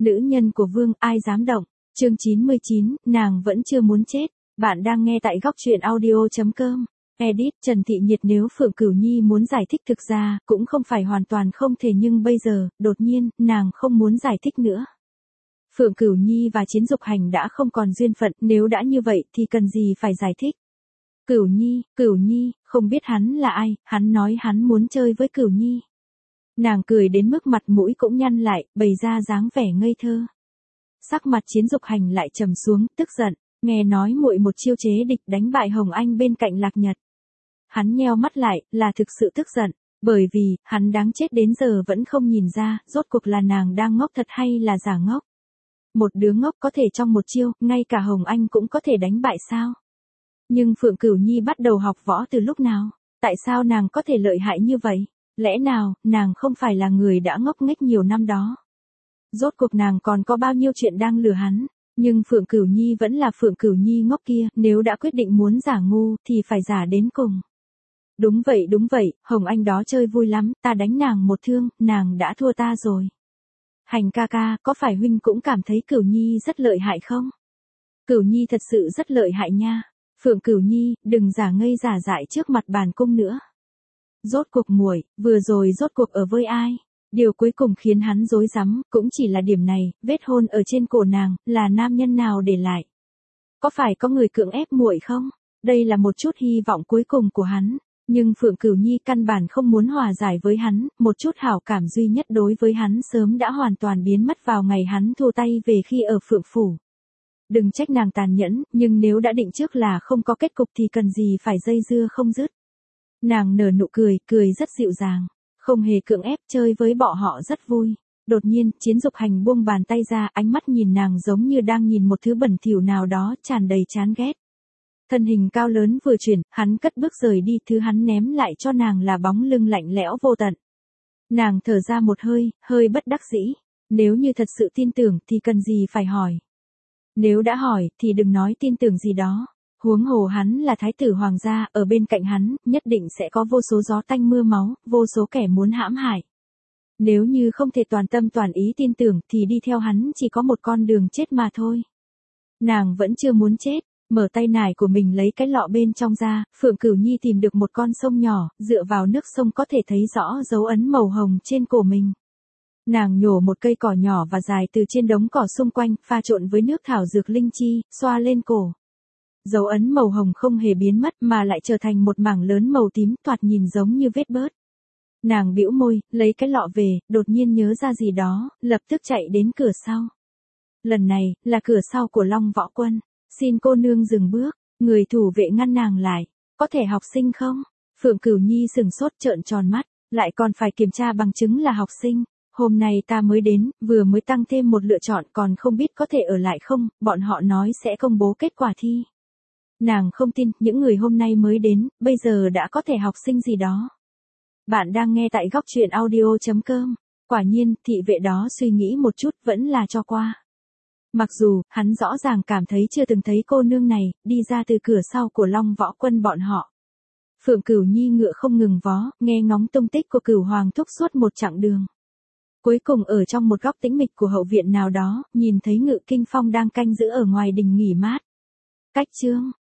Nữ nhân của Vương, ai dám động. Chương 99, nàng vẫn chưa muốn chết. Bạn đang nghe tại góc truyện audio.com. Edit Trần Thị Nhiệt. Nếu Phượng Cửu Nhi muốn giải thích thực ra, cũng không phải hoàn toàn không thể, nhưng bây giờ, đột nhiên, nàng không muốn giải thích nữa. Phượng Cửu Nhi và Chiến Dục Hành đã không còn duyên phận, nếu đã như vậy thì cần gì phải giải thích. Cửu Nhi, không biết hắn là ai, hắn nói hắn muốn chơi với Cửu Nhi. Nàng cười đến mức mặt mũi cũng nhăn lại, bày ra dáng vẻ ngây thơ. Sắc mặt Chiến Dục Hành lại trầm xuống, tức giận, nghe nói muội một chiêu chế địch đánh bại Hồng Anh bên cạnh Lạc Nhật. Hắn nheo mắt lại, là thực sự tức giận, bởi vì, hắn đáng chết đến giờ vẫn không nhìn ra, rốt cuộc là nàng đang ngốc thật hay là giả ngốc. Một đứa ngốc có thể trong một chiêu, ngay cả Hồng Anh cũng có thể đánh bại sao? Nhưng Phượng Cửu Nhi bắt đầu học võ từ lúc nào? Tại sao nàng có thể lợi hại như vậy? Lẽ nào, nàng không phải là người đã ngốc nghếch nhiều năm đó? Rốt cuộc nàng còn có bao nhiêu chuyện đang lừa hắn? Nhưng Phượng Cửu Nhi vẫn là Phượng Cửu Nhi ngốc kia, nếu đã quyết định muốn giả ngu, thì phải giả đến cùng. Đúng vậy, Hồng Anh đó chơi vui lắm, ta đánh nàng một thương, nàng đã thua ta rồi. Hành ca ca, có phải huynh cũng cảm thấy Cửu Nhi rất lợi hại không? Cửu Nhi thật sự rất lợi hại nha. Phượng Cửu Nhi, đừng giả ngây giả dại trước mặt bản cung nữa. Rốt cuộc muội, vừa rồi rốt cuộc ở với ai? Điều cuối cùng khiến hắn rối rắm, cũng chỉ là điểm này, vết hôn ở trên cổ nàng, là nam nhân nào để lại? Có phải có người cưỡng ép muội không? Đây là một chút hy vọng cuối cùng của hắn. Nhưng Phượng Cửu Nhi căn bản không muốn hòa giải với hắn, một chút hảo cảm duy nhất đối với hắn sớm đã hoàn toàn biến mất vào ngày hắn thua tay về khi ở Phượng Phủ. Đừng trách nàng tàn nhẫn, nhưng nếu đã định trước là không có kết cục thì cần gì phải dây dưa không dứt. Nàng nở nụ cười, cười rất dịu dàng, không hề cưỡng ép, chơi với bọn họ rất vui. Đột nhiên, Chiến Dục Hành buông bàn tay ra, ánh mắt nhìn nàng giống như đang nhìn một thứ bẩn thỉu nào đó, tràn đầy chán ghét. Thân hình cao lớn vừa chuyển, hắn cất bước rời đi, thứ hắn ném lại cho nàng là bóng lưng lạnh lẽo vô tận. Nàng thở ra một hơi bất đắc dĩ. Nếu như thật sự tin tưởng thì cần gì phải hỏi. Nếu đã hỏi thì đừng nói tin tưởng gì đó. Huống hồ hắn là thái tử hoàng gia, ở bên cạnh hắn, nhất định sẽ có vô số gió tanh mưa máu, vô số kẻ muốn hãm hại. Nếu như không thể toàn tâm toàn ý tin tưởng thì đi theo hắn chỉ có một con đường chết mà thôi. Nàng vẫn chưa muốn chết. Mở tay nải của mình lấy cái lọ bên trong ra, Phượng Cửu Nhi tìm được một con sông nhỏ, dựa vào nước sông có thể thấy rõ dấu ấn màu hồng trên cổ mình. Nàng nhổ một cây cỏ nhỏ và dài từ trên đống cỏ xung quanh, pha trộn với nước thảo dược linh chi, xoa lên cổ. Dấu ấn màu hồng không hề biến mất mà lại trở thành một mảng lớn màu tím, thoạt nhìn giống như vết bớt. Nàng bĩu môi, lấy cái lọ về, đột nhiên nhớ ra gì đó, lập tức chạy đến cửa sau. Lần này, là cửa sau của Long Võ Quân. Xin cô nương dừng bước, người thủ vệ ngăn nàng lại, có thể học sinh không? Phượng Cửu Nhi sừng sốt trợn tròn mắt, lại còn phải kiểm tra bằng chứng là học sinh. Hôm nay ta mới đến, vừa mới tăng thêm một lựa chọn còn không biết có thể ở lại không, bọn họ nói sẽ công bố kết quả thi. Nàng không tin, những người hôm nay mới đến, bây giờ đã có thể học sinh gì đó. Bạn đang nghe tại góc truyện audio.com, quả nhiên, thị vệ đó suy nghĩ một chút vẫn là cho qua. Mặc dù, hắn rõ ràng cảm thấy chưa từng thấy cô nương này, đi ra từ cửa sau của Long Võ Quân bọn họ. Phượng Cửu Nhi ngựa không ngừng vó, nghe ngóng tung tích của Cửu Hoàng thúc suốt một chặng đường. Cuối cùng ở trong một góc tĩnh mịch của hậu viện nào đó, nhìn thấy Ngự Kinh Phong đang canh giữ ở ngoài đình nghỉ mát. Cách chương,